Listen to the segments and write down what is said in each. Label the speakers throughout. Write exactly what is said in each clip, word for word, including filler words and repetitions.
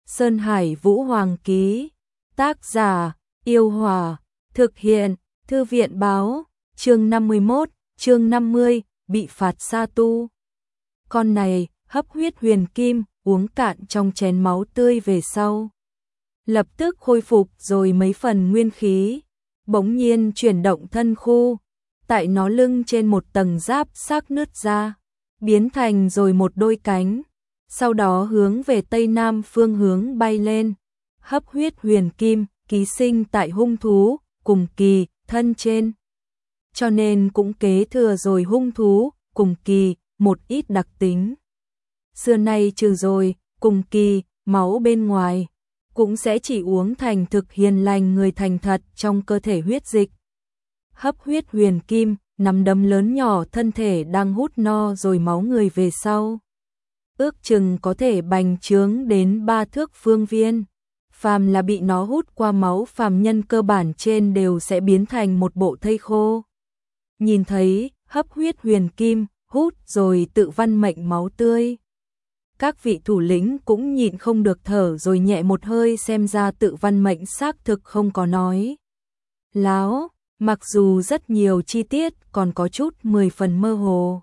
Speaker 1: Sơn Hải Vũ Hoàng ký. Tác giả, Yêu Hòa. Thực hiện, Thư viện báo. Chương năm mươi mốt, chương năm mươi, bị phạt sa tu. Con này, hấp huyết huyền kim, uống cạn trong chén máu tươi về sau. Lập tức khôi phục rồi mấy phần nguyên khí. Bỗng nhiên chuyển động thân khu. Tại nó lưng trên một tầng giáp xác nứt ra. Biến thành rồi một đôi cánh. Sau đó hướng về tây nam phương hướng bay lên. Hấp huyết huyền kim, ký sinh tại hung thú, cùng kỳ, thân trên. Cho nên cũng kế thừa rồi hung thú, cùng kỳ, một ít đặc tính. Xưa nay trừ rồi, cùng kỳ, máu bên ngoài, cũng sẽ chỉ uống thành thực hiền lành người thành thật trong cơ thể huyết dịch. Hấp huyết huyền kim, nắm đấm lớn nhỏ thân thể đang hút no rồi máu người về sau. Ước chừng có thể bành trướng đến ba thước phương viên. Phàm là bị nó hút qua máu phàm nhân cơ bản trên đều sẽ biến thành một bộ thây khô. Nhìn thấy, hấp huyết huyền kim, hút rồi tự văn mệnh máu tươi. Các vị thủ lĩnh cũng nhịn không được thở rồi nhẹ một hơi, xem ra tự văn mệnh xác thực không có nói láo, mặc dù rất nhiều chi tiết còn có chút mười phần mơ hồ.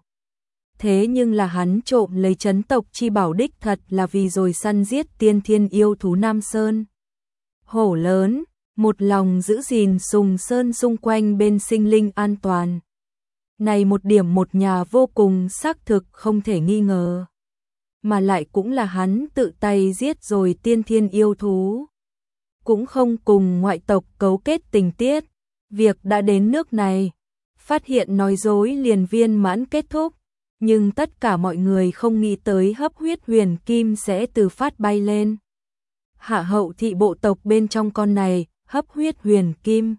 Speaker 1: Thế nhưng là hắn trộm lấy chấn tộc chi bảo đích thật là vì rồi săn giết tiên thiên yêu thú Nam Sơn. Hổ lớn, một lòng giữ gìn Sùng Sơn xung quanh bên sinh linh an toàn. Này một điểm một nhà vô cùng xác thực không thể nghi ngờ. Mà lại cũng là hắn tự tay giết rồi tiên thiên yêu thú. Cũng không cùng ngoại tộc cấu kết tình tiết. Việc đã đến nước này, phát hiện nói dối liền viên mãn kết thúc. Nhưng tất cả mọi người không nghĩ tới hấp huyết huyền kim sẽ từ phát bay lên. Hạ hậu thị bộ tộc bên trong con này, hấp huyết huyền kim.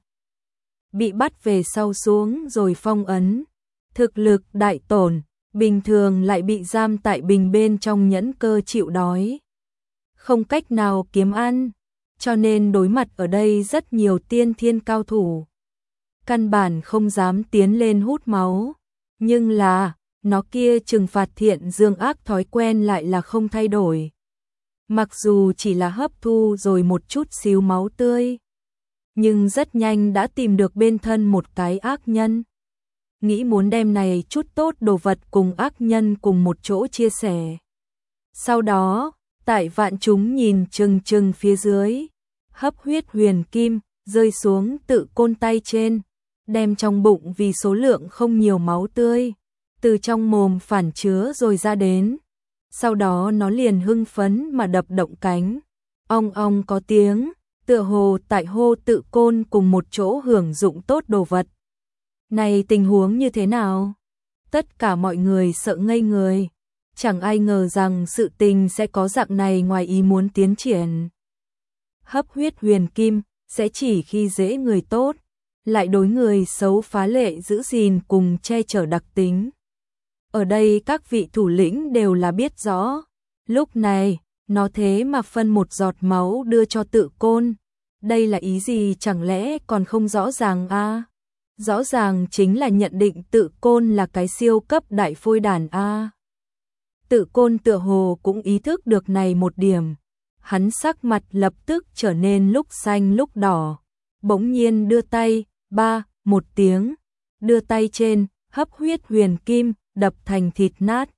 Speaker 1: Bị bắt về sau xuống rồi phong ấn. Thực lực đại tổn, bình thường lại bị giam tại bình bên trong nhẫn cơ chịu đói. Không cách nào kiếm ăn, cho nên đối mặt ở đây rất nhiều tiên thiên cao thủ. Căn bản không dám tiến lên hút máu. Nhưng là, nó kia trừng phạt thiện dương ác thói quen lại là không thay đổi. Mặc dù chỉ là hấp thu rồi một chút xíu máu tươi, nhưng rất nhanh đã tìm được bên thân một cái ác nhân. Nghĩ muốn đem này chút tốt đồ vật cùng ác nhân cùng một chỗ chia sẻ. Sau đó, tại vạn chúng nhìn chừng chừng phía dưới, hấp huyết huyền kim rơi xuống tự côn tay trên, đem trong bụng vì số lượng không nhiều máu tươi, từ trong mồm phản chứa rồi ra đến. Sau đó nó liền hưng phấn mà đập động cánh, ong ong có tiếng, tựa hồ tại hô tự côn cùng một chỗ hưởng dụng tốt đồ vật. Này tình huống như thế nào? Tất cả mọi người sợ ngây người, chẳng ai ngờ rằng sự tình sẽ có dạng này ngoài ý muốn tiến triển. Hấp huyết huyền kim sẽ chỉ khi dễ người tốt, lại đối người xấu phá lệ giữ gìn cùng che chở đặc tính. Ở đây các vị thủ lĩnh đều là biết rõ. Lúc này, nó thế mà phân một giọt máu đưa cho tự côn. Đây là ý gì chẳng lẽ còn không rõ ràng a? À? Rõ ràng chính là nhận định tự côn là cái siêu cấp đại phôi đàn a. À? Tự côn tựa hồ cũng ý thức được này một điểm. Hắn sắc mặt lập tức trở nên lúc xanh lúc đỏ. Bỗng nhiên đưa tay, ba, một tiếng. Đưa tay trên, hấp huyết huyền kim, đập thành thịt nát.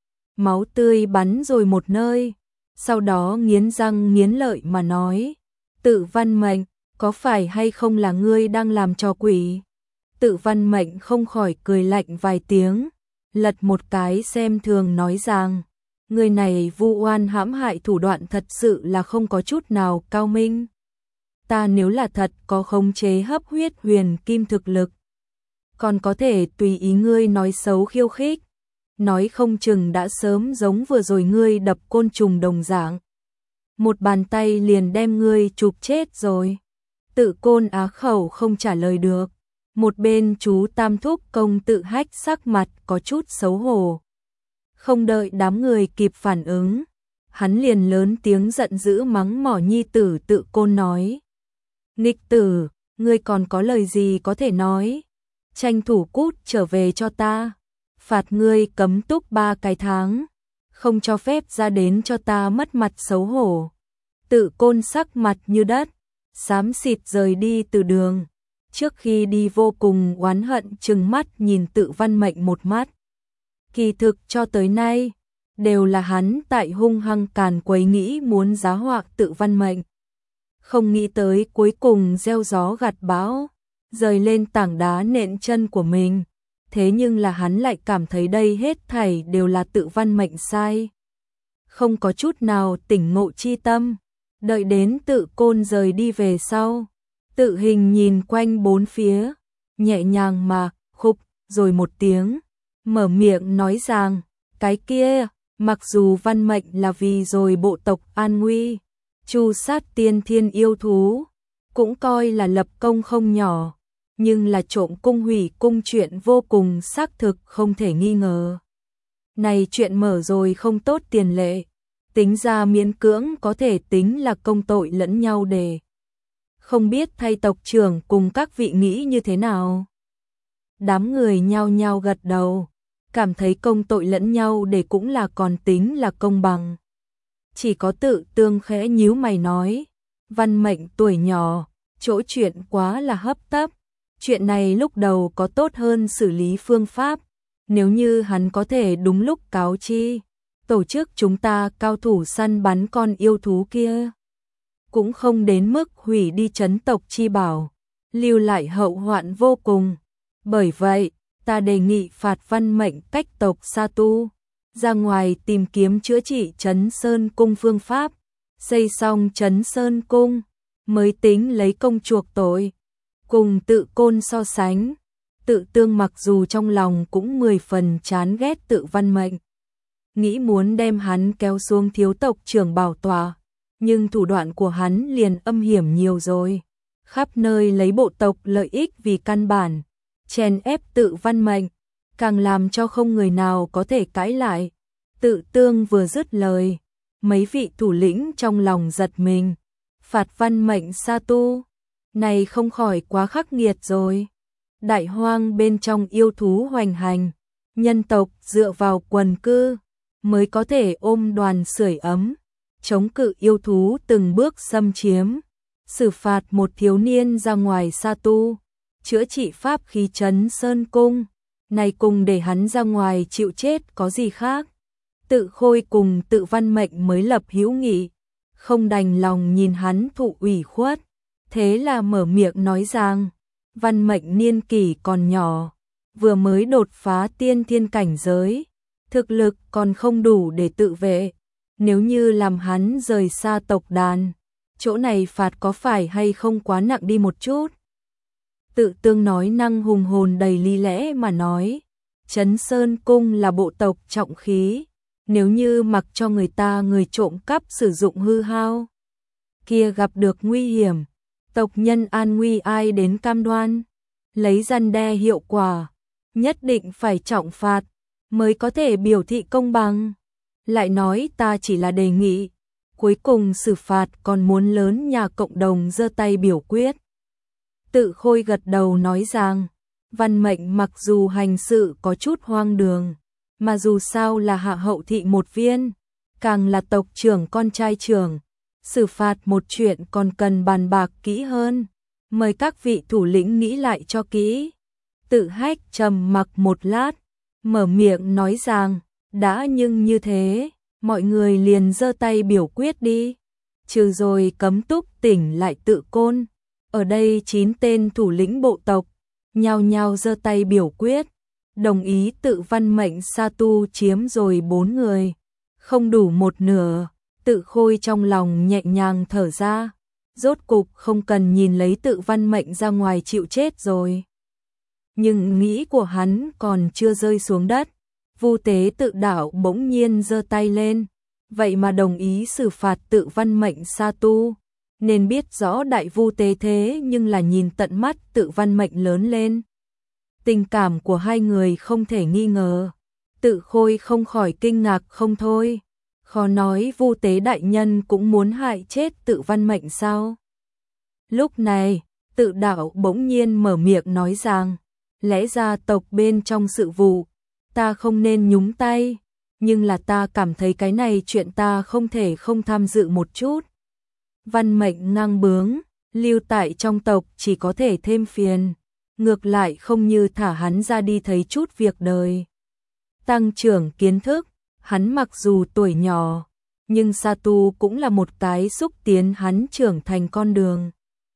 Speaker 1: Máu tươi bắn rồi một nơi. Sau đó nghiến răng nghiến lợi mà nói. Tự văn mệnh, có phải hay không là ngươi đang làm trò quỷ? Tự văn mệnh không khỏi cười lạnh vài tiếng. Lật một cái xem thường nói rằng. Người này vu oan hãm hại thủ đoạn thật sự là không có chút nào cao minh. Ta nếu là thật có khống chế hấp huyết huyền kim thực lực, còn có thể tùy ý ngươi nói xấu khiêu khích, nói không chừng đã sớm giống vừa rồi ngươi đập côn trùng đồng dạng. Một bàn tay liền đem ngươi chụp chết rồi. Tự côn á khẩu không trả lời được. Một bên chú Tam Thúc công tự hách sắc mặt có chút xấu hổ. Không đợi đám người kịp phản ứng, hắn liền lớn tiếng giận dữ mắng mỏ nhi tử tự côn nói. Nghịch tử, ngươi còn có lời gì có thể nói? Tranh thủ cút trở về cho ta. Phạt ngươi cấm túc ba cái tháng. Không cho phép ra đến cho ta mất mặt xấu hổ. Tự Côn sắc mặt như đất, xám xịt rời đi từ đường. Trước khi đi vô cùng oán hận trừng mắt nhìn Tự Văn Mệnh một mắt. Kỳ thực cho tới nay, đều là hắn tại hung hăng càn quấy nghĩ muốn giá họa Tự Văn Mệnh. Không nghĩ tới cuối cùng gieo gió gặt bão, rời lên tảng đá nện chân của mình. Thế nhưng là hắn lại cảm thấy đây hết thảy đều là Tự Văn Mệnh sai. Không có chút nào tỉnh ngộ chi tâm. Đợi đến Tự Côn rời đi về sau, Tự Hình nhìn quanh bốn phía, nhẹ nhàng mà khục rồi một tiếng, mở miệng nói rằng, cái kia, mặc dù Văn Mệnh là vì rồi bộ tộc an nguy, tru sát tiên thiên yêu thú, cũng coi là lập công không nhỏ, nhưng là trộm cung hủy cung chuyện vô cùng xác thực không thể nghi ngờ. Này chuyện mở rồi không tốt tiền lệ, tính ra miễn cưỡng có thể tính là công tội lẫn nhau để. Không biết thay tộc trưởng cùng các vị nghĩ như thế nào? Đám người nhao nhao gật đầu, cảm thấy công tội lẫn nhau để cũng là còn tính là công bằng. Chỉ có Tự Tương khẽ nhíu mày nói, Văn Mệnh tuổi nhỏ, chỗ chuyện quá là hấp tấp. Chuyện này lúc đầu có tốt hơn xử lý phương pháp, nếu như hắn có thể đúng lúc cáo chi, tổ chức chúng ta cao thủ săn bắn con yêu thú kia. Cũng không đến mức hủy đi trấn tộc chi bảo, lưu lại hậu hoạn vô cùng. Bởi vậy, ta đề nghị phạt Văn Mệnh cách tộc Sa Tu, ra ngoài tìm kiếm chữa trị Trấn Sơn Cung phương pháp, xây xong Trấn Sơn Cung, mới tính lấy công chuộc tội. Cùng Tự Côn so sánh, Tự Tương mặc dù trong lòng cũng mười phần chán ghét Tự Văn Mệnh, nghĩ muốn đem hắn kéo xuống thiếu tộc trưởng bảo tọa, nhưng thủ đoạn của hắn liền âm hiểm nhiều rồi, khắp nơi lấy bộ tộc lợi ích vì căn bản, chèn ép Tự Văn Mệnh, càng làm cho không người nào có thể cãi lại. Tự Tương vừa dứt lời, mấy vị thủ lĩnh trong lòng giật mình, phạt Văn Mệnh Sa Tu, này không khỏi quá khắc nghiệt rồi. Đại hoang bên trong yêu thú hoành hành, nhân tộc dựa vào quần cư mới có thể ôm đoàn sưởi ấm, chống cự yêu thú từng bước xâm chiếm, xử phạt một thiếu niên ra ngoài Sa Tu, chữa trị pháp khí Trấn Sơn Cung, này cùng để hắn ra ngoài chịu chết có gì khác. Tự Khôi cùng Tự Văn Mệnh mới lập hữu nghị, không đành lòng nhìn hắn thụ ủy khuất, thế là mở miệng nói rằng, Văn Mệnh niên kỷ còn nhỏ, vừa mới đột phá tiên thiên cảnh giới, thực lực còn không đủ để tự vệ, nếu như làm hắn rời xa tộc đàn, chỗ này phạt có phải hay không quá nặng đi một chút? Tự Tương nói năng hùng hồn đầy lý lẽ mà nói, Trấn Sơn Cung là bộ tộc trọng khí, nếu như mặc cho người ta người trộm cắp sử dụng hư hao, kia gặp được nguy hiểm, tộc nhân an nguy ai đến cam đoan, lấy răn đe hiệu quả, nhất định phải trọng phạt, mới có thể biểu thị công bằng. Lại nói ta chỉ là đề nghị, cuối cùng xử phạt còn muốn lớn nhà cộng đồng giơ tay biểu quyết. Tự Khôi gật đầu nói rằng, Văn Mệnh mặc dù hành sự có chút hoang đường, mà dù sao là hạ hậu thị một viên, càng là tộc trưởng con trai trưởng, xử phạt một chuyện còn cần bàn bạc kỹ hơn, mời các vị thủ lĩnh nghĩ lại cho kỹ. Tự Hách trầm mặc một lát, mở miệng nói rằng, đã nhưng như thế, mọi người liền giơ tay biểu quyết đi, trừ rồi Cấm Túc tỉnh lại Tự Côn. Ở đây chín tên thủ lĩnh bộ tộc, nhao nhao giơ tay biểu quyết, đồng ý Tự Văn Mệnh Sa Tu chiếm rồi bốn người, không đủ một nửa. Tự Khôi trong lòng nhẹ nhàng thở ra, rốt cục không cần nhìn lấy Tự Văn Mệnh ra ngoài chịu chết rồi. Nhưng nghĩ của hắn còn chưa rơi xuống đất, Vu Tế Tự Đạo bỗng nhiên giơ tay lên, vậy mà đồng ý xử phạt Tự Văn Mệnh Sa Tu, nên biết rõ đại Vu Tế thế nhưng là nhìn tận mắt Tự Văn Mệnh lớn lên. Tình cảm của hai người không thể nghi ngờ, Tự Khôi không khỏi kinh ngạc không thôi. Khó nói Vu Tế đại nhân cũng muốn hại chết Tự Văn Mệnh sao? Lúc này, Tự Đạo bỗng nhiên mở miệng nói rằng, lẽ ra tộc bên trong sự vụ, ta không nên nhúng tay, nhưng là ta cảm thấy cái này chuyện ta không thể không tham dự một chút. Văn mệnh ngang bướng, lưu tại trong tộc chỉ có thể thêm phiền, ngược lại không như thả hắn ra đi thấy chút việc đời. Tăng trưởng kiến thức, hắn mặc dù tuổi nhỏ, nhưng Sa Tu cũng là một cái xúc tiến hắn trưởng thành con đường.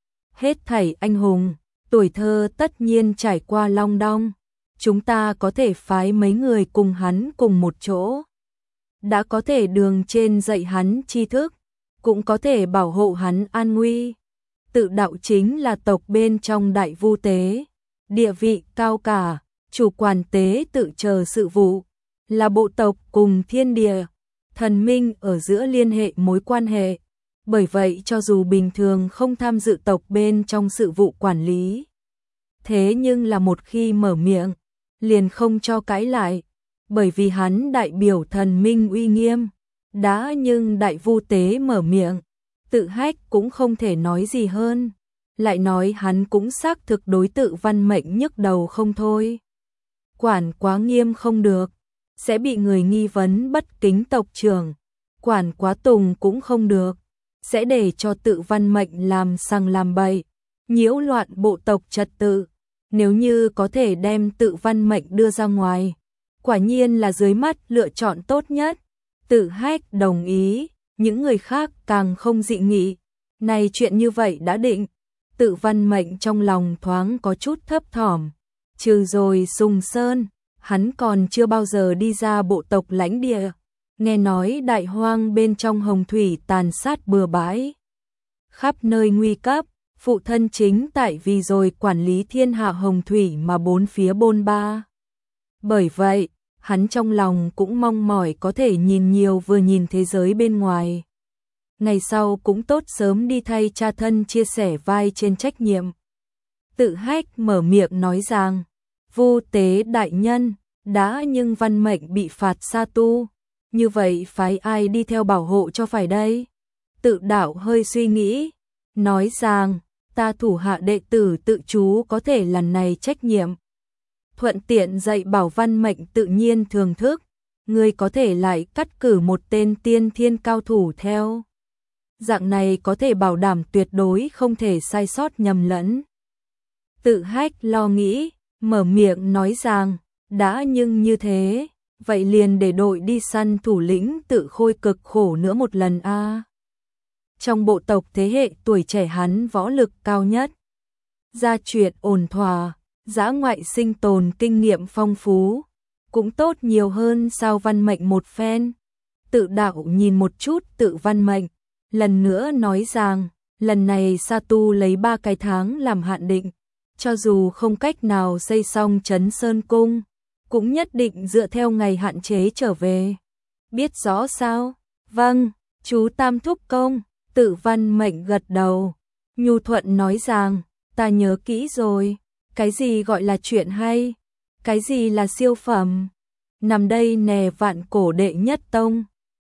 Speaker 1: Hết thảy anh hùng, tuổi thơ tất nhiên trải qua long đong, chúng ta có thể phái mấy người cùng hắn cùng một chỗ. Đã có thể đường trên dạy hắn tri thức, cũng có thể bảo hộ hắn an nguy. Tự đạo chính là tộc bên trong đại vu tế, địa vị cao cả, chủ quản tế tự chờ sự vụ, là bộ tộc cùng thiên địa, thần minh ở giữa liên hệ mối quan hệ. Bởi vậy cho dù bình thường không tham dự tộc bên trong sự vụ quản lý, thế nhưng là một khi mở miệng, liền không cho cãi lại, bởi vì hắn đại biểu thần minh uy nghiêm. Đã nhưng đại vu tế mở miệng, Tự Hách cũng không thể nói gì hơn, lại nói hắn cũng xác thực đối Tự Văn Mệnh nhức đầu không thôi. Quản quá nghiêm không được, sẽ bị người nghi vấn bất kính tộc trưởng, quản quá tùng cũng không được, sẽ để cho Tự Văn Mệnh làm sằng làm bậy, nhiễu loạn bộ tộc trật tự. Nếu như có thể đem Tự Văn Mệnh đưa ra ngoài, quả nhiên là dưới mắt lựa chọn tốt nhất. Tự Hách đồng ý, những người khác càng không dị nghị. Này chuyện như vậy đã định, Tự Văn Mệnh trong lòng thoáng có chút thấp thỏm. Trừ rồi Sùng Sơn, hắn còn chưa bao giờ đi ra bộ tộc lãnh địa. Nghe nói đại hoang bên trong hồng thủy tàn sát bừa bãi, khắp nơi nguy cấp, phụ thân chính tại vì rồi quản lý thiên hạ hồng thủy mà bốn phía bôn ba. Bởi vậy, hắn trong lòng cũng mong mỏi có thể nhìn nhiều vừa nhìn thế giới bên ngoài. Ngày sau cũng tốt sớm đi thay cha thân chia sẻ vai trên trách nhiệm. Tự Hách mở miệng nói rằng, Vu tế đại nhân, đã nhưng Văn Mệnh bị phạt Sa Tu, như vậy phái ai đi theo bảo hộ cho phải đây? Tự Đạo hơi suy nghĩ, nói rằng, ta thủ hạ đệ tử Tự Chú có thể lần này trách nhiệm. Thuận tiện dạy bảo Văn Mệnh tự nhiên thường thức, ngươi có thể lại cắt cử một tên tiên thiên cao thủ theo. Dạng này có thể bảo đảm tuyệt đối không thể sai sót nhầm lẫn. Tự Hách lo nghĩ, mở miệng nói rằng, đã nhưng như thế, vậy liền để đội đi săn thủ lĩnh Tự Khôi cực khổ nữa một lần a. À. Trong bộ tộc thế hệ tuổi trẻ hắn võ lực cao nhất, gia chuyện ổn thỏa, dã ngoại sinh tồn kinh nghiệm phong phú, cũng tốt nhiều hơn sao Văn Mệnh một phen. Tự Đạo nhìn một chút Tự Văn Mệnh, lần nữa nói rằng, lần này Sa Tu lấy ba cái tháng làm hạn định, cho dù không cách nào xây xong Trấn Sơn Cung, cũng nhất định dựa theo ngày hạn chế trở về. Biết rõ sao? Vâng, chú Tam thúc công. Tự Văn Mệnh gật đầu, nhu thuận nói rằng, ta nhớ kỹ rồi. Cái gì gọi là chuyện hay? Cái gì là siêu phẩm? Nằm đây nè vạn cổ đệ nhất tông.